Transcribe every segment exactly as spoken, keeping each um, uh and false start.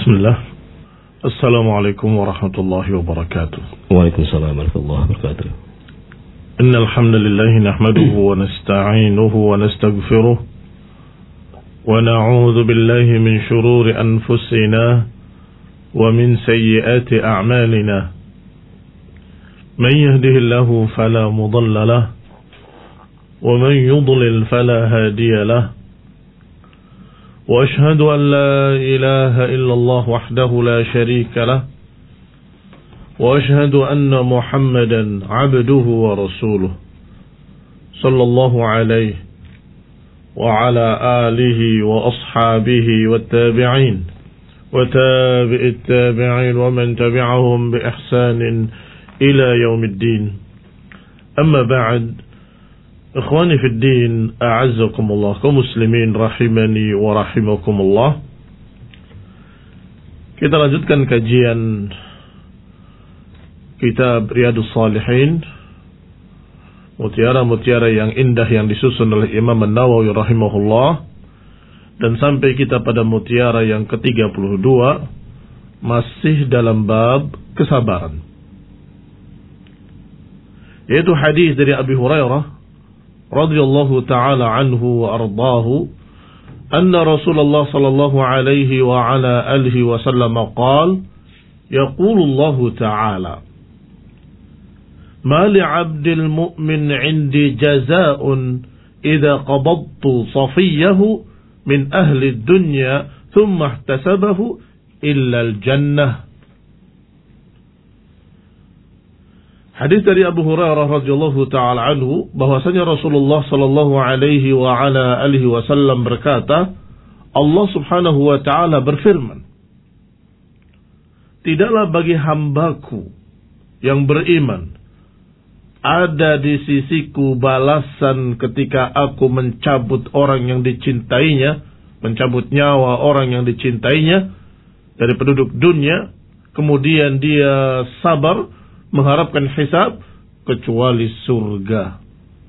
Bismillah. Assalamualaikum warahmatullahi wabarakatuh. Waalaikumsalam warahmatullahi wabarakatuh. Innal hamdalillah nahmaduhu wa nasta'inuhu wa nastaghfiruh wa na'udzu billahi min shururi anfusina wa min sayyiati a'malina. Man yahdihillahu fala mudilla lahu wa man yudlil fala hadiya lahu. وأشهد أن لا إله إلا الله وحده لا شريك له وأشهد أن محمدا عبده ورسوله صلى الله عليه وعلى آله وأصحابه والتابعين وتابع التابعين ومن تبعهم بإحسان إلى يوم الدين. أما بعد, Ikhwani fi din, a'azzakumullah, kaum muslimin rahimani wa rahimakumullah. Kita lanjutkan kajian kitab Riyadhus Shalihin, mutiara-mutiara yang indah yang disusun oleh Imam An-Nawawi rahimahullah, dan sampai kita pada mutiara yang ke tiga puluh dua, masih dalam bab kesabaran, yaitu hadis dari Abi Hurairah radhiyallahu ta'ala anhu wa ardahu anna Rasulullah sallallahu alaihi wa ala alihi wa sallam qala yaqulu Allah ta'ala ma li'abdil mu'min 'indi jazaa'un idza qabadtu safiyahu min ahli ad-dunya thumma ihtasabahu illa al-jannah. Hadis dari Abu Hurairah radhiyallahu taala anhu bahwasanya Rasulullah sallallahu alaihi wa ala alihi wasallam berkata, Allah Subhanahu wa taala berfirman, tidaklah bagi hambaku yang beriman ada di sisiku balasan ketika aku mencabut orang yang dicintainya, mencabut nyawa orang yang dicintainya dari penduduk dunia, kemudian dia sabar mengharapkan hisab, kecuali surga.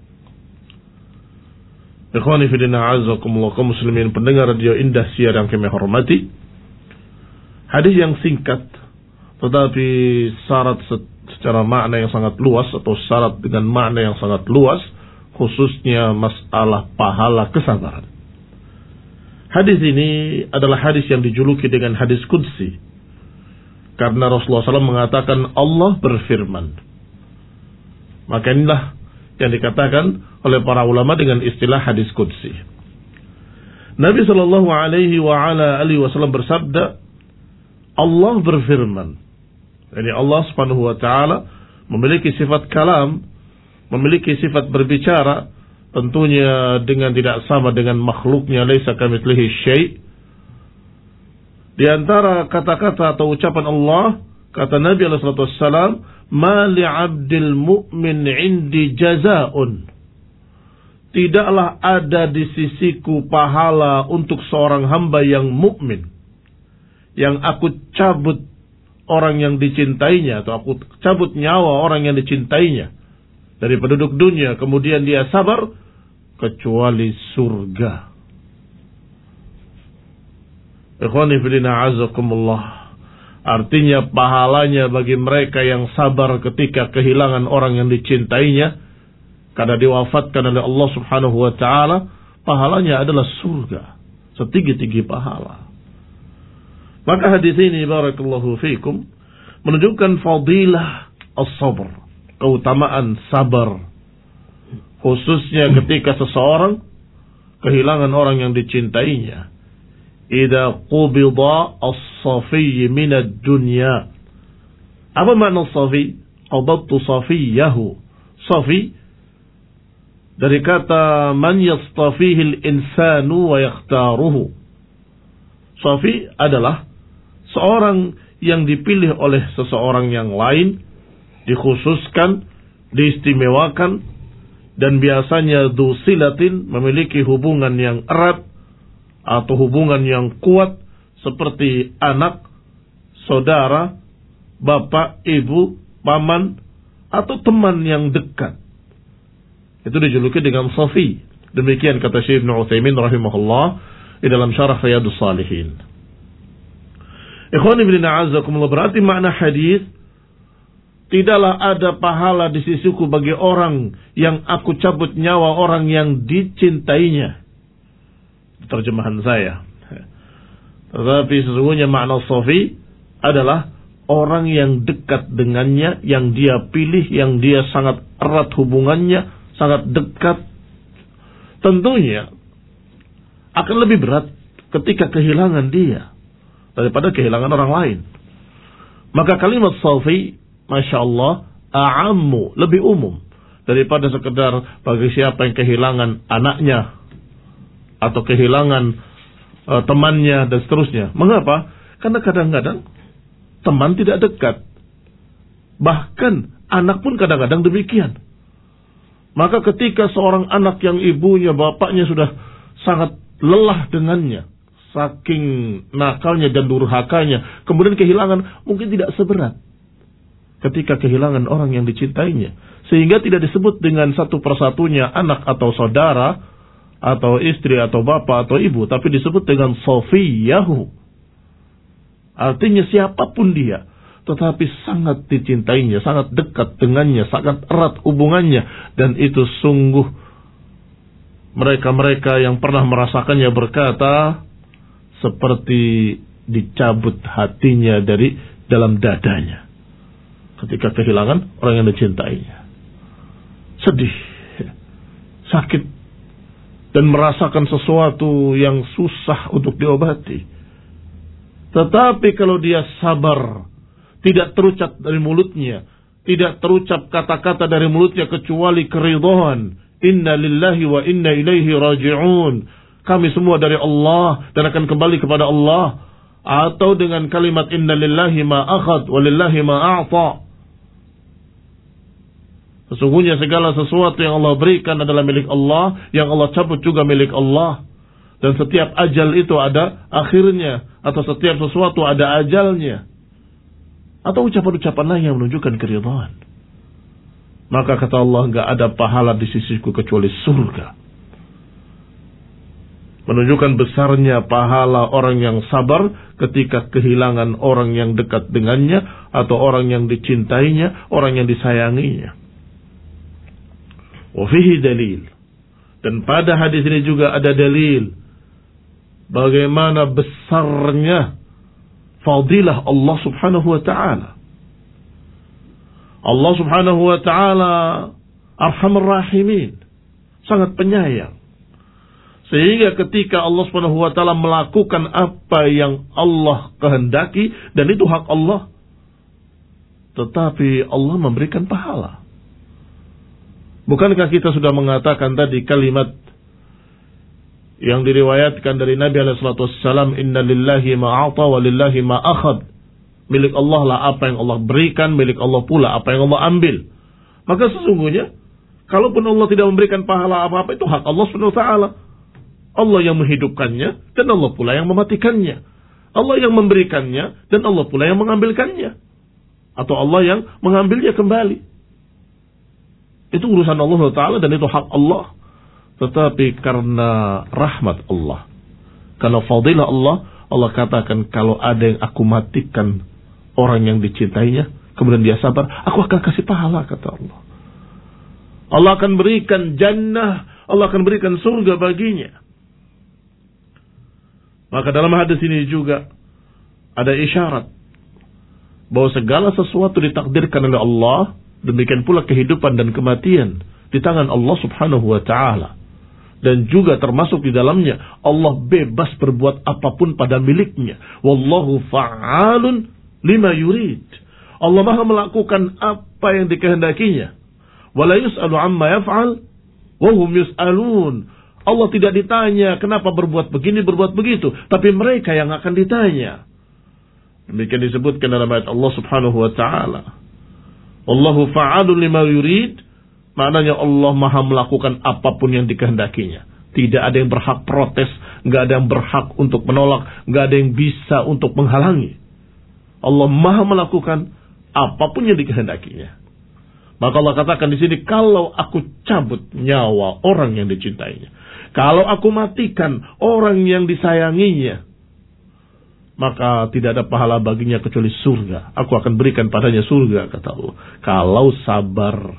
Ikhwani fillah, a'azzakumullah, kaum muslimin pendengar radio Indah Siar yang kami hormati. Hadis yang singkat tetapi syarat secara makna yang sangat luas, atau syarat dengan makna yang sangat luas, khususnya masalah pahala kesabaran. Hadis ini adalah hadis yang dijuluki dengan hadis qudsi, karena Rasulullah shallallahu alaihi wasallam mengatakan Allah berfirman. Maka inilah yang dikatakan oleh para ulama dengan istilah hadis qudsi. Nabi sallallahu alaihi wa ala alihi wasallam bersabda, Allah berfirman. Jadi Allah subhanahu wa ta'ala memiliki sifat kalam, memiliki sifat berbicara, tentunya dengan tidak sama dengan makhluknya, laisa kamitslihi syai'. Di antara kata-kata atau ucapan Allah, kata Nabi alaihi salatu wassalam, ma li'abdil mu'min 'indi jazaa'un. Tidaklah ada di sisiku pahala untuk seorang hamba yang mukmin, yang aku cabut orang yang dicintainya, atau aku cabut nyawa orang yang dicintainya dari penduduk dunia, kemudian dia sabar, kecuali surga. Ikhwani fillah, a'azzakumullah, artinya pahalanya bagi mereka yang sabar ketika kehilangan orang yang dicintainya karena diwafatkan oleh Allah subhanahu wa ta'ala, pahalanya adalah surga, setinggi-tinggi pahala. Maka hadis ini, barakallahu fikum, menunjukkan fadilah as-sabr, keutamaan sabar, khususnya ketika seseorang kehilangan orang yang dicintainya. Idza qubida as-safi min ad-dunya. Apa makna safi? Qabadtu safiyahu. Safi dari kata man yastafihi al-insanu wa yakhtaruhu. Safi adalah seorang yang dipilih oleh seseorang yang lain, dikhususkan, diistimewakan, dan biasanya dusilatin, memiliki hubungan yang erat atau hubungan yang kuat seperti anak, saudara, bapak, ibu, paman, atau teman yang dekat. Itu dijuluki dengan safi. Demikian kata Syekh Ibnu Utsaimin rahimahullah di dalam syarah Riyadhus Shalihin. Ikhwani fillah a'azzakumullah, berarti makna hadis, tidaklah ada pahala di sisiku bagi orang yang aku cabut nyawa orang yang dicintainya. Terjemahan saya. Tetapi sesungguhnya makna safi adalah orang yang dekat dengannya, yang dia pilih, yang dia sangat erat hubungannya, sangat dekat. Tentunya akan lebih berat ketika kehilangan dia daripada kehilangan orang lain. Maka kalimat safi, Masya Allah, a'ammu, lebih umum daripada sekedar bagi siapa yang kehilangan anaknya atau kehilangan uh, temannya dan seterusnya. Mengapa? Karena kadang-kadang teman tidak dekat, bahkan anak pun kadang-kadang demikian. Maka ketika seorang anak yang ibunya, bapaknya sudah sangat lelah dengannya, saking nakalnya dan durhakanya, kemudian kehilangan, mungkin tidak seberat ketika kehilangan orang yang dicintainya. Sehingga tidak disebut dengan satu persatunya anak atau saudara, atau istri, atau bapak, atau ibu, tapi disebut dengan sofiyahu. Artinya siapapun dia, tetapi sangat dicintainya, sangat dekat dengannya, sangat erat hubungannya. Dan itu sungguh mereka-mereka yang pernah merasakannya berkata, seperti dicabut hatinya dari dalam dadanya ketika kehilangan orang yang dicintainya. Sedih, sakit, dan merasakan sesuatu yang susah untuk diobati. Tetapi kalau dia sabar, tidak terucap dari mulutnya, tidak terucap kata-kata dari mulutnya kecuali keridhaan, inna lillahi wa inna ilaihi raji'un, kami semua dari Allah dan akan kembali kepada Allah, atau dengan kalimat inna lillahi ma akhad wa lillahi ma a'ta, sesungguhnya segala sesuatu yang Allah berikan adalah milik Allah, yang Allah cabut juga milik Allah. Dan setiap ajal itu ada akhirnya, atau setiap sesuatu ada ajalnya. Atau ucapan-ucapan lain yang menunjukkan keridhaan. Maka kata Allah, enggak ada pahala di sisiku kecuali surga. Menunjukkan besarnya pahala orang yang sabar ketika kehilangan orang yang dekat dengannya, atau orang yang dicintainya, orang yang disayanginya. Wa fihi dalil, dan pada hadis ini juga ada dalil bagaimana besarnya fadilah Allah Subhanahu wa taala. Allah Subhanahu wa taala Arhamur Rahimin, sangat penyayang. Sehingga ketika Allah Subhanahu wa taala melakukan apa yang Allah kehendaki, dan itu hak Allah, tetapi Allah memberikan pahala. Bukankah kita sudah mengatakan tadi kalimat yang diriwayatkan dari Nabi alaihi salatu wassalam, inna lillahi ma a'ta wa lillahi ma akhad. Milik Allah lah apa yang Allah berikan, milik Allah pula apa yang Allah ambil. Maka sesungguhnya, kalaupun Allah tidak memberikan pahala apa-apa, itu hak Allah subhanahu wa taala. Allah yang menghidupkannya, dan Allah pula yang mematikannya. Allah yang memberikannya, dan Allah pula yang mengambilkannya. Atau Allah yang mengambilnya kembali. Itu urusan Allah Taala dan itu hak Allah. Tetapi karena rahmat Allah, karena fadilah Allah, Allah katakan, kalau ada yang aku matikan orang yang dicintainya, kemudian dia sabar, aku akan kasih pahala, kata Allah. Allah akan berikan jannah, Allah akan berikan surga baginya. Maka dalam hadis ini juga ada isyarat bahwa segala sesuatu ditakdirkan oleh Allah. Demikian pula kehidupan dan kematian di tangan Allah Subhanahu wa taala. Dan juga termasuk di dalamnya Allah bebas berbuat apapun pada miliknya. Wallahu fa'alun lima yurid. Allah Maha melakukan apa yang dikehendakinya. Wala yus'alu amma yaf'al wa hum yus'alun. Allah tidak ditanya kenapa berbuat begini, berbuat begitu, tapi mereka yang akan ditanya. Demikian disebutkan dalam ayat Allah Subhanahu wa taala. Allahu fa'alun lima yurid, maknanya Allah Maha melakukan apapun yang dikehendakinya. Tidak ada yang berhak protes, enggak ada yang berhak untuk menolak, enggak ada yang bisa untuk menghalangi. Allah Maha melakukan apapun yang dikehendakinya. Maka Allah katakan di sini, kalau aku cabut nyawa orang yang dicintainya, kalau aku matikan orang yang disayanginya, maka tidak ada pahala baginya kecuali surga. Aku akan berikan padanya surga, kata Allah, kalau sabar.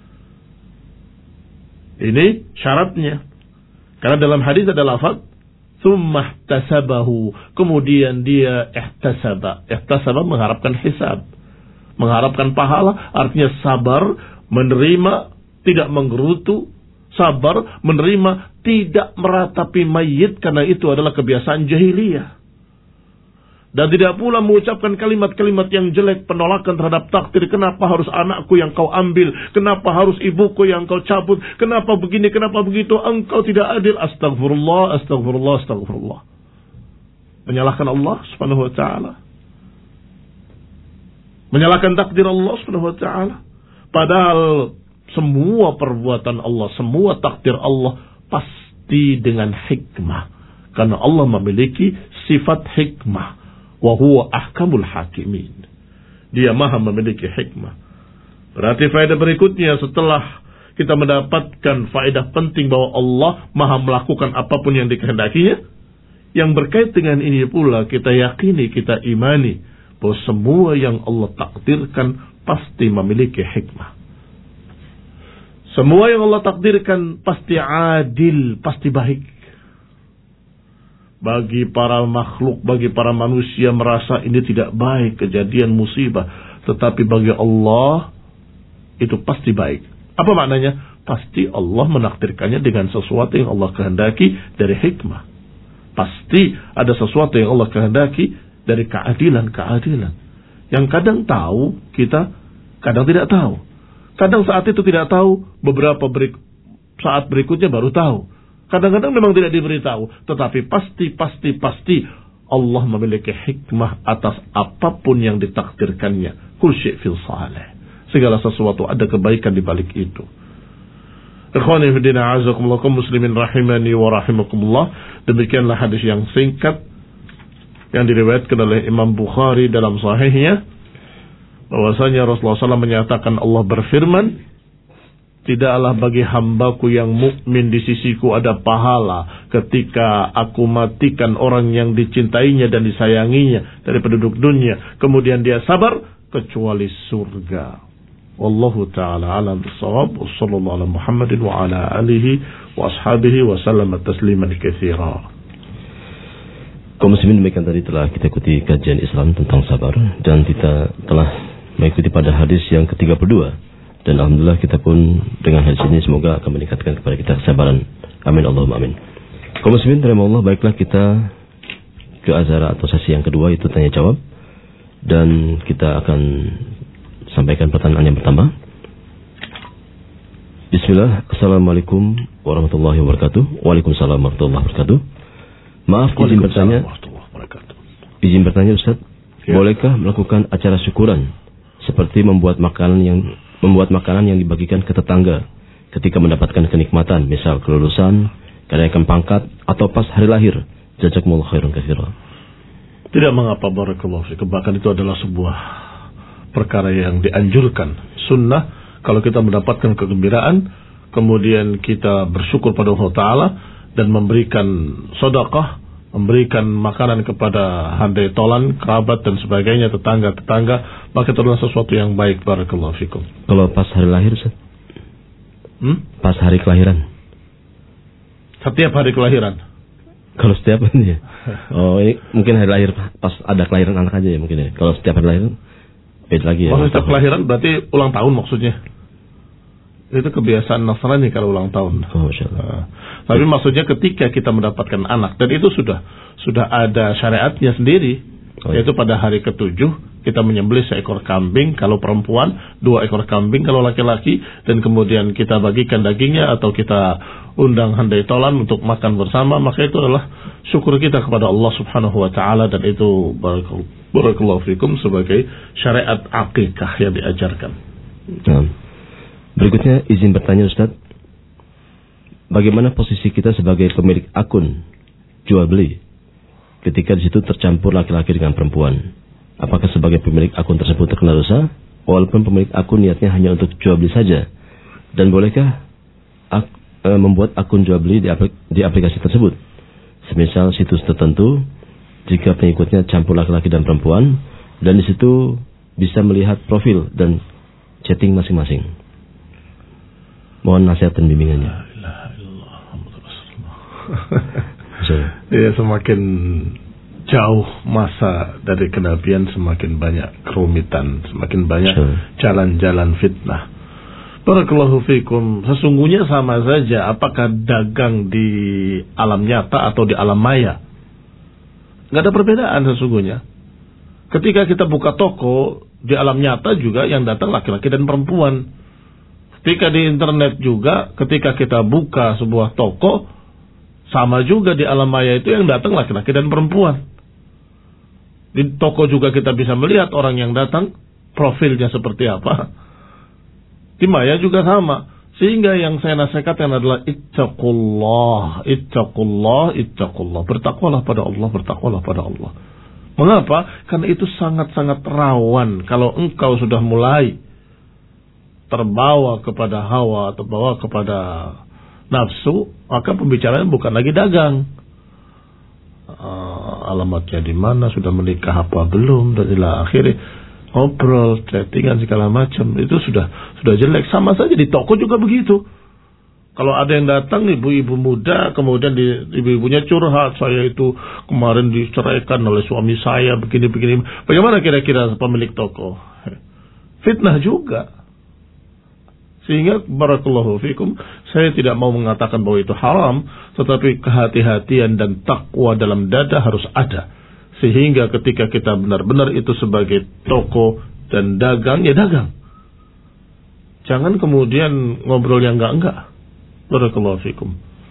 Ini syaratnya. Karena dalam hadis ada lafaz tsumma ihtasabahu, kemudian dia ihtasaba. Ihtasaba mengharapkan hisab, mengharapkan pahala, artinya sabar, menerima, tidak menggerutu, sabar, menerima, tidak meratapi mayit, karena itu adalah kebiasaan jahiliyah. Dan tidak pula mengucapkan kalimat-kalimat yang jelek, penolakan terhadap takdir. Kenapa harus anakku yang kau ambil? Kenapa harus ibuku yang kau cabut? Kenapa begini, kenapa begitu? Engkau tidak adil. Astagfirullah, astagfirullah, astagfirullah. Menyalahkan Allah subhanahu wa ta'ala. Menyalahkan takdir Allah subhanahu wa ta'ala. Padahal semua perbuatan Allah, semua takdir Allah pasti dengan hikmah. Karena Allah memiliki sifat hikmah. Wa huwa ahkamul hakimin. Dia maha memiliki hikmah. Berarti faedah berikutnya setelah kita mendapatkan faedah penting bahwa Allah maha melakukan apapun yang dikehendakinya, yang berkait dengan ini pula kita yakini, kita imani bahwa semua yang Allah takdirkan pasti memiliki hikmah. Semua yang Allah takdirkan pasti adil, pasti baik. Bagi para makhluk, bagi para manusia merasa ini tidak baik, kejadian musibah. Tetapi bagi Allah itu pasti baik. Apa maknanya? Pasti Allah menakdirkannya dengan sesuatu yang Allah kehendaki dari hikmah. Pasti ada sesuatu yang Allah kehendaki dari keadilan-keadilan. Yang kadang tahu kita, kadang tidak tahu. Kadang saat itu tidak tahu, beberapa berik- saat berikutnya baru tahu. Kadang-kadang memang tidak diberitahu, tetapi pasti, pasti, pasti Allah memiliki hikmah atas apapun yang ditakdirkannya. Kul syai' fil salih. Segala sesuatu ada kebaikan di balik itu. Ikhwani fi din, a'azakumullah, kaum muslimin rahimani wa rahimakumullah. Demikianlah hadis yang singkat yang diriwayatkan oleh Imam Bukhari dalam sahihnya, bahwasanya Rasulullah shallallahu alaihi wasallam menyatakan, Allah berfirman, tidaklah bagi hambaku yang mukmin di sisiku ada pahala ketika aku matikan orang yang dicintainya dan disayanginya dari penduduk dunia, kemudian dia sabar, kecuali surga. Wallahu ta'ala alam bissawab. Wassallallahu ala Muhammadin wa ala alihi wa ashabihi wa sallam tasliman katsira. Kaum muslimin, demikian tadi telah kita ikuti kajian Islam tentang sabar, dan kita telah mengikuti pada hadis yang ke tiga puluh dua. Dan alhamdulillah kita pun dengan hadis ini semoga akan meningkatkan kepada kita kesabaran. Amin Allahumma amin. Kaum muslimin rahimahullah, baiklah kita ke azhara atau sesi yang kedua, itu tanya jawab. Dan kita akan sampaikan pertanyaan yang pertama. Bismillah. Assalamualaikum warahmatullahi wabarakatuh. Waalaikumsalam warahmatullahi wabarakatuh. Maaf, izin bertanya. Izin bertanya Ustaz, ya. Bolehkah melakukan acara syukuran seperti membuat makanan yang membuat makanan yang dibagikan ke tetangga ketika mendapatkan kenikmatan, misal kelulusan, kenaikan pangkat, atau pas hari lahir? Jazakumullah khairan katsiran. Tidak mengapa, barakallahu fikum. Bahkan itu adalah sebuah perkara yang dianjurkan. Sunnah, kalau kita mendapatkan kegembiraan, kemudian kita bersyukur pada Allah Ta'ala dan memberikan sedekah, memberikan makanan kepada handai tolan, kerabat dan sebagainya, tetangga-tetangga, maka itu adalah sesuatu yang baik, barakallahu fikum. Kalau pas hari lahir, Ustaz? Hmm? Pas hari kelahiran? Setiap hari kelahiran? Kalau setiap hari ya? Oh, ini mungkin hari lahir pas ada kelahiran anak aja ya mungkin ya. Kalau setiap hari lahir, beda lagi ya. Maksudnya setiap kelahiran berarti ulang tahun maksudnya? Itu kebiasaan Nasrani kalau ulang tahun. Oh, Masya Allah. Nah, tapi maksudnya ketika kita mendapatkan anak, dan itu sudah sudah ada syariatnya sendiri, oh, yaitu ya. Pada hari ketujuh kita menyembelih seekor kambing kalau perempuan, dua ekor kambing kalau laki-laki, dan kemudian kita bagikan dagingnya atau kita undang handai tolan untuk makan bersama, maka itu adalah syukur kita kepada Allah Subhanahu wa taala, dan itu barakallahu fikum sebagai syariat akikah yang diajarkan. Nah. Berikutnya izin bertanya Ustaz, bagaimana posisi kita sebagai pemilik akun jual beli ketika di situ tercampur laki-laki dengan perempuan? Apakah sebagai pemilik akun tersebut terkena dosa, walaupun pemilik akun niatnya hanya untuk jual beli saja? Dan bolehkah ak, e, membuat akun jual beli di, aplik, di aplikasi tersebut? Semisal situs tertentu jika pengikutnya campur laki-laki dan perempuan, dan di situ bisa melihat profil dan chatting masing-masing. Mohon nasihat dan bimbingannya. Ya, semakin jauh masa dari kenabian semakin banyak kerumitan, semakin banyak jalan-jalan fitnah. Barakallahu fikum. Sesungguhnya sama saja apakah dagang di alam nyata atau di alam maya. Gak ada perbedaan sesungguhnya. Ketika kita buka toko di alam nyata juga yang datang laki-laki dan perempuan. Ketika di internet juga, ketika kita buka sebuah toko, sama juga di alam maya itu yang datang laki-laki dan perempuan. Di toko juga kita bisa melihat orang yang datang, profilnya seperti apa. Di maya juga sama. Sehingga yang saya nasihatkan adalah ittaqullah, ittaqullah, ittaqullah. Bertakwalah pada Allah, bertakwalah pada Allah. Mengapa? Karena itu sangat-sangat rawan. Kalau engkau sudah mulai terbawa kepada hawa, terbawa kepada nafsu, maka pembicaraan bukan lagi dagang. Uh, alamatnya di mana, sudah menikah apa belum, dan ila akhirnya ngobrol, chattingan segala macam, itu sudah sudah jelek. Sama saja di toko juga begitu. Kalau ada yang datang ibu-ibu muda, kemudian di, ibu-ibunya curhat, saya itu kemarin diceraikan oleh suami saya begini-begini. Bagaimana kira-kira pemilik toko? Fitnah juga. Sehingga barakallahu fikum, saya tidak mau mengatakan bahwa itu haram, tetapi kehati-hatian dan takwa dalam dada harus ada. Sehingga ketika kita benar-benar itu sebagai toko dan dagang, ya dagang. Jangan kemudian ngobrol yang enggak-enggak. Barakallahu fikum.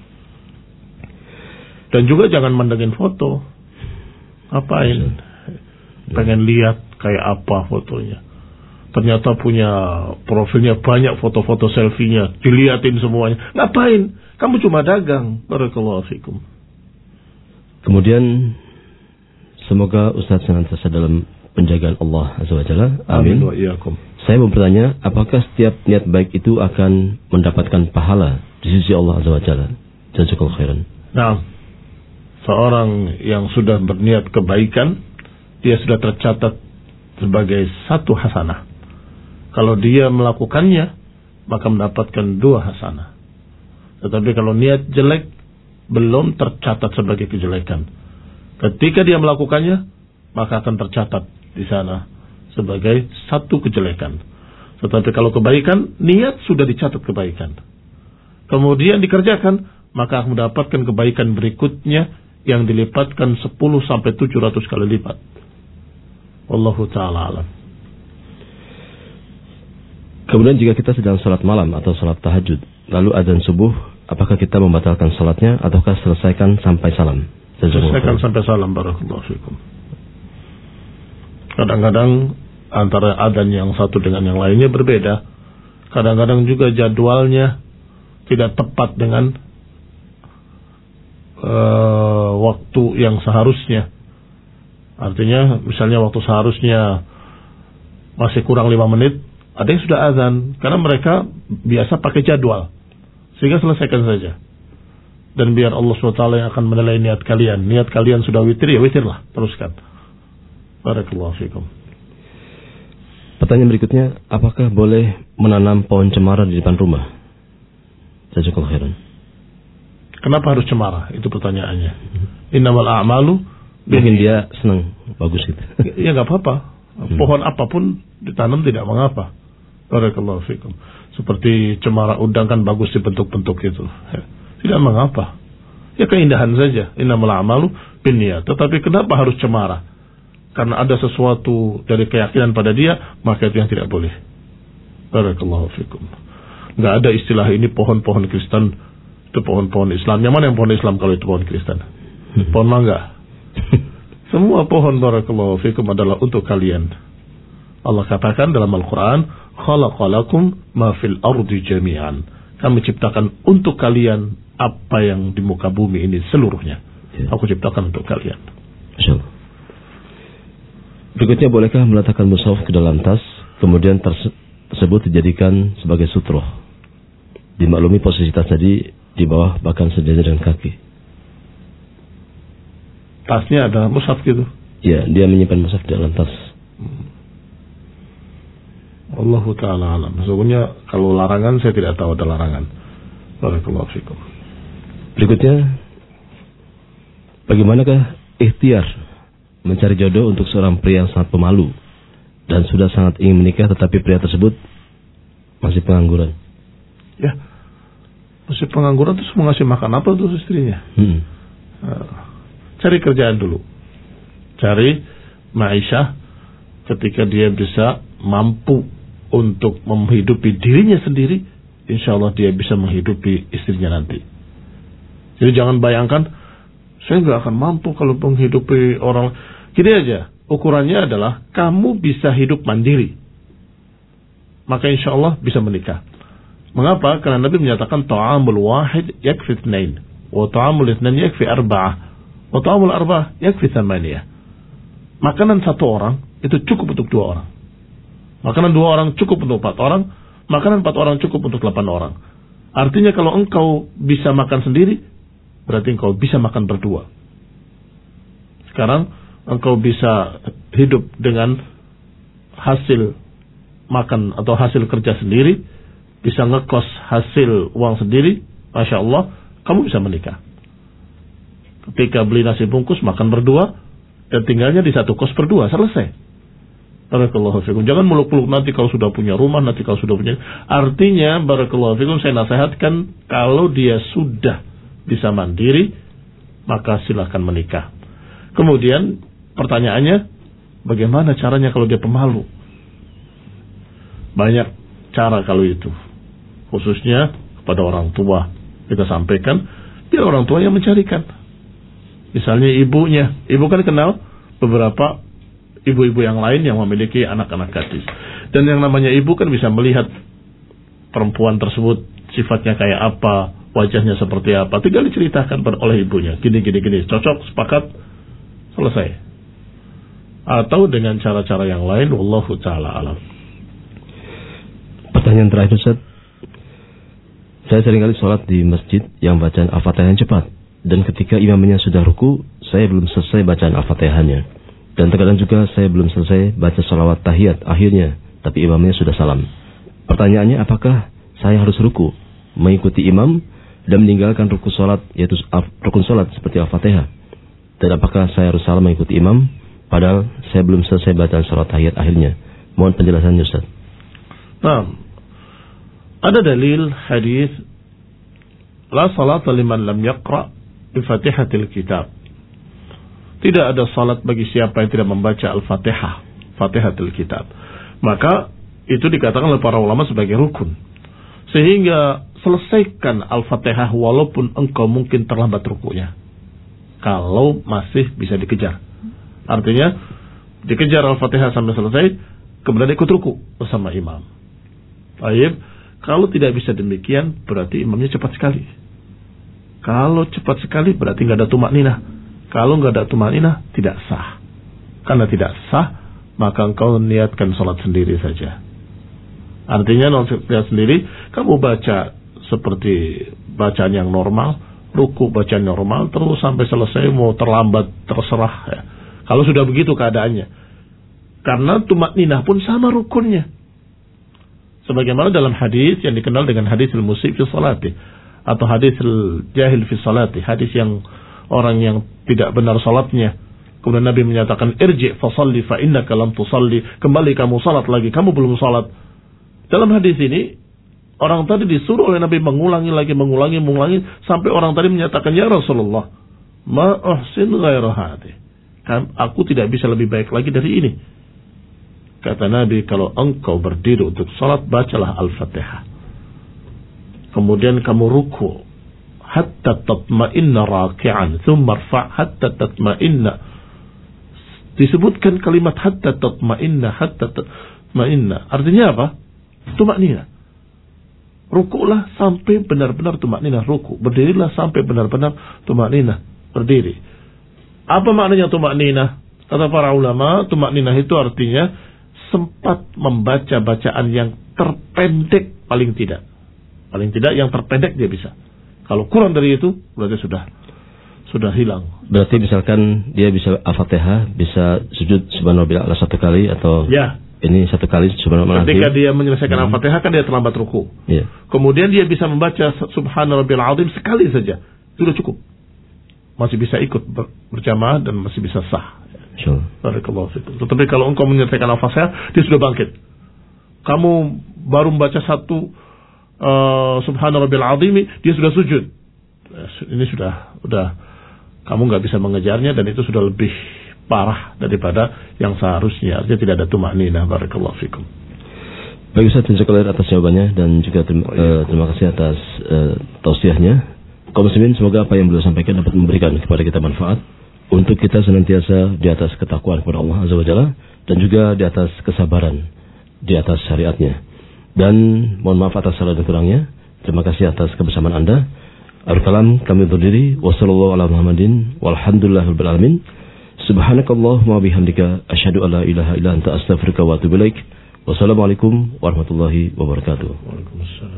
Dan juga jangan mandangin foto. Ngapain? Pengen lihat kayak apa fotonya. Ternyata punya profilnya banyak foto-foto selfie-nya, diliatin semuanya. Ngapain? Kamu cuma dagang. Barakallahu fikum. Kemudian semoga Ustaz senantiasa dalam penjagaan Allah Azza wa Jalla. Amin. Amin wa iyyakum. Saya mau bertanya, apakah setiap niat baik itu akan mendapatkan pahala di sisi Allah Azza wa Jalla? Jazakallahu khairan. Nah, seorang yang sudah berniat kebaikan, dia sudah tercatat sebagai satu hasanah. Kalau dia melakukannya, maka mendapatkan dua hasanah. Tetapi kalau niat jelek, belum tercatat sebagai kejelekan. Ketika dia melakukannya, maka akan tercatat di sana sebagai satu kejelekan. Tetapi kalau kebaikan, niat sudah dicatat kebaikan. Kemudian dikerjakan, maka akan mendapatkan kebaikan berikutnya yang dilipatkan sepuluh sampai tujuh ratus kali lipat. Wallahu ta'ala alam. Kemudian jika kita sedang salat malam atau salat tahajud, lalu azan subuh, apakah kita membatalkan salatnya ataukah selesaikan sampai salam? Selesaikan sampai salam, barakallahu fikum. Kadang-kadang antara adzan yang satu dengan yang lainnya berbeda. Kadang-kadang juga jadwalnya tidak tepat dengan uh, waktu yang seharusnya. Artinya misalnya waktu seharusnya masih kurang lima menit, ada yang sudah azan. Karena mereka biasa pakai jadwal. Sehingga selesaikan saja. Dan biar Allah subhanahu wa taala yang akan menilai niat kalian. Niat kalian sudah witir, ya witirlah. Teruskan. Barakallahu fikum. Pertanyaan berikutnya, apakah boleh menanam pohon cemara di depan rumah? Jazakallahu khairan. Kenapa harus cemara? Itu pertanyaannya. Innamal a'malu. Mungkin dia senang, bagus gitu. Ya nggak apa-apa. Pohon apapun ditanam tidak mengapa. Barakallahu fikum. Seperti cemara udang kan bagus dibentuk-bentuk itu. Tidak mengapa. Ya keindahan saja. Innamal a'malu binniyat. Tetapi kenapa harus cemara? Karena ada sesuatu dari keyakinan pada dia, maka itu yang tidak boleh. Barakallahu fikum. Nggak ada istilah ini pohon-pohon Kristen, itu pohon-pohon Islam. Yang mana yang pohon Islam kalau itu pohon Kristen? Pohon mangga. Semua pohon barakallahu fikum adalah untuk kalian. Allah katakan dalam Al-Quran, khalaqalakum ma fil ardi jami'an. Kami ciptakan untuk kalian apa yang di muka bumi ini seluruhnya. Aku ciptakan untuk kalian. Insyaallah. Berikutnya, bolehkah meletakkan mushaf ke dalam tas, kemudian terse- tersebut dijadikan sebagai sutroh? Dimaklumi posisi tas tadi di bawah bahkan sejajar dengan kaki. tasnya ada mushaf gitu. Ya, dia menyimpan mushaf di dalam tas. Hmm. Wallahu ta'ala alam. Sesungguhnya kalau larangan saya tidak tahu ada larangan. Barakallahu fikum. Berikutnya, bagaimanakah ikhtiar mencari jodoh untuk seorang pria yang sangat pemalu dan sudah sangat ingin menikah tetapi pria tersebut masih pengangguran? Ya, masih pengangguran terus mau ngasih makan apa tuh istrinya? Hmm. Cari kerjaan dulu. Cari ma'isyah ketika dia bisa mampu untuk menghidupi dirinya sendiri, insya Allah dia bisa menghidupi istrinya nanti. Jadi jangan bayangkan, saya nggak akan mampu kalau menghidupi orang. Gini aja, ukurannya adalah kamu bisa hidup mandiri, maka insya Allah bisa menikah. Mengapa? Karena Nabi menyatakan ta'amul wahid yakfi itsnain, wa ta'amul itsnain yakfi arba'ah, wa ta'amul arba'ah yakfi tsamaniyah. Makanan satu orang itu cukup untuk dua orang. Makanan dua orang cukup untuk empat orang. Makanan empat orang cukup untuk delapan orang. Artinya kalau engkau bisa makan sendiri, berarti engkau bisa makan berdua. Sekarang engkau bisa hidup dengan hasil makan atau hasil kerja sendiri, bisa ngekos hasil uang sendiri, Masya Allah, kamu bisa menikah. Ketika beli nasi bungkus, makan berdua, dan tinggalnya di satu kos berdua, selesai. Barakallahu fikum. Jangan muluk-muluk nanti kalau sudah punya rumah, nanti kalau sudah punya. Artinya, barakallahu fikum, saya nasihatkan kalau dia sudah bisa mandiri, maka silakan menikah. Kemudian pertanyaannya, bagaimana caranya kalau dia pemalu? Banyak cara kalau itu. Khususnya kepada orang tua. Kita sampaikan, biar orang tua yang mencarikan. Misalnya ibunya. Ibu kan kenal beberapa ibu-ibu yang lain yang memiliki anak-anak gadis. Dan yang namanya ibu kan bisa melihat perempuan tersebut sifatnya kayak apa, wajahnya seperti apa. Tinggal diceritakan oleh ibunya. Gini, gini, gini. Cocok, sepakat, selesai. Atau dengan cara-cara yang lain. Wallahu ta'ala alam. Pertanyaan terakhir, Ustaz. Saya seringkali sholat di masjid yang bacaan Al-Fatihah yang cepat. Dan ketika imamnya sudah ruku, saya belum selesai bacaan Al-Fatihahnya. Dan terkadang juga saya belum selesai baca sholawat tahiyat akhirnya, tapi imamnya sudah salam. Pertanyaannya, apakah saya harus ruku, mengikuti imam, dan meninggalkan rukun sholat, yaitu rukun sholat seperti Al-Fatihah? Dan apakah saya harus salam mengikuti imam, padahal saya belum selesai baca sholawat tahiyat akhirnya? Mohon penjelasannya, Ustaz. Nah, ada dalil hadis, la salata liman lam yaqra bi fatihatil kitab. Tidak ada salat bagi siapa yang tidak membaca Al-Fatihah, Fatihatul Kitab. Maka itu dikatakan oleh para ulama sebagai rukun. Sehingga selesaikan Al-Fatihah walaupun engkau mungkin terlambat rukunya. Kalau masih bisa dikejar. Artinya dikejar Al-Fatihah sampai selesai, kemudian ikut ruku bersama imam. Baik, kalau tidak bisa demikian berarti imamnya cepat sekali. Kalau cepat sekali berarti nggak ada tumakninah. Kalau nggak ada tumanina, tidak sah. Karena tidak sah, maka engkau niatkan sholat sendiri saja. Artinya, niat sendiri, kamu baca seperti bacaan yang normal, ruku bacaan normal, terus sampai selesai, mau terlambat, terserah. Ya. Kalau sudah begitu keadaannya. Karena tumanina pun sama rukunnya. Sebagaimana dalam hadis yang dikenal dengan hadis al-musib fi salati, atau hadis al-jahil fi salati, hadis yang orang yang tidak benar salatnya. Kemudian Nabi menyatakan, irji fasalli fa innaka lam tusalli. Kembali kamu salat lagi, kamu belum salat. Dalam hadis ini, orang tadi disuruh oleh Nabi mengulangi lagi, mengulangi, mengulangi. Sampai orang tadi menyatakan, ya Rasulullah, ma uhsin ghaira hadi. Aku tidak bisa lebih baik lagi dari ini. Kata Nabi, kalau engkau berdiri untuk salat, bacalah Al-Fatihah. Kemudian kamu ruku. Hatta tatma'inna raki'an thumma rfa' hatta tatma'inna. Disebutkan kalimat hatta tatma'inna, hatta tatma'inna. Artinya apa? Tumaknina. Rukulah sampai benar-benar tumaknina ruku. Berdirilah sampai benar-benar tumaknina berdiri. Apa maknanya tumaknina? Kata para ulama, tumaknina itu artinya sempat membaca bacaan yang terpendek paling tidak. Paling tidak yang terpendek dia bisa. Kalau kurang dari itu, berarti sudah sudah hilang. Berarti misalkan dia bisa Al-Fatihah, bisa sujud subhanallah satu kali atau ya. Ini satu kali subhanallah. Ketika dia menyelesaikan hmm. Al-Fatihah kan dia terlambat ruku. Ya. Kemudian dia bisa membaca subhanallahil azim sekali saja. Sudah cukup. Masih bisa ikut berjamaah dan masih bisa sah. Barakallahu fikum. Tetapi kalau engkau menyelesaikan Al-Fatihah, dia sudah bangkit. Kamu baru membaca satu uh, subhanallahil azim, dia sudah sujud. Ini sudah sudah kamu nggak bisa mengejarnya dan itu sudah lebih parah daripada yang seharusnya. Artinya tidak ada tumakninah. Barakallahu fikum. Baik Ustaz, terima kasih atas jawabannya dan juga terima, oh, iya. uh, terima kasih atas uh, tausiahnya. Kaum muslimin, semoga apa yang beliau sampaikan dapat memberikan kepada kita manfaat untuk kita senantiasa di atas ketakwaan kepada Allah Azza wa Jalla dan juga di atas kesabaran di atas syariatnya. Dan mohon maaf atas salah dan kurangnya. Terima kasih atas kebersamaan Anda. Al-Kalam kami undur diri. Wassallallahu ala Muhammadin walhamdulillahirabbil alamin. Subhanakallahumma bihamdika asyhadu an la ilaha illa anta astaghfiruka wa atubu ilaik. Wassalamualaikum warahmatullahi wabarakatuh. Waalaikumsalam.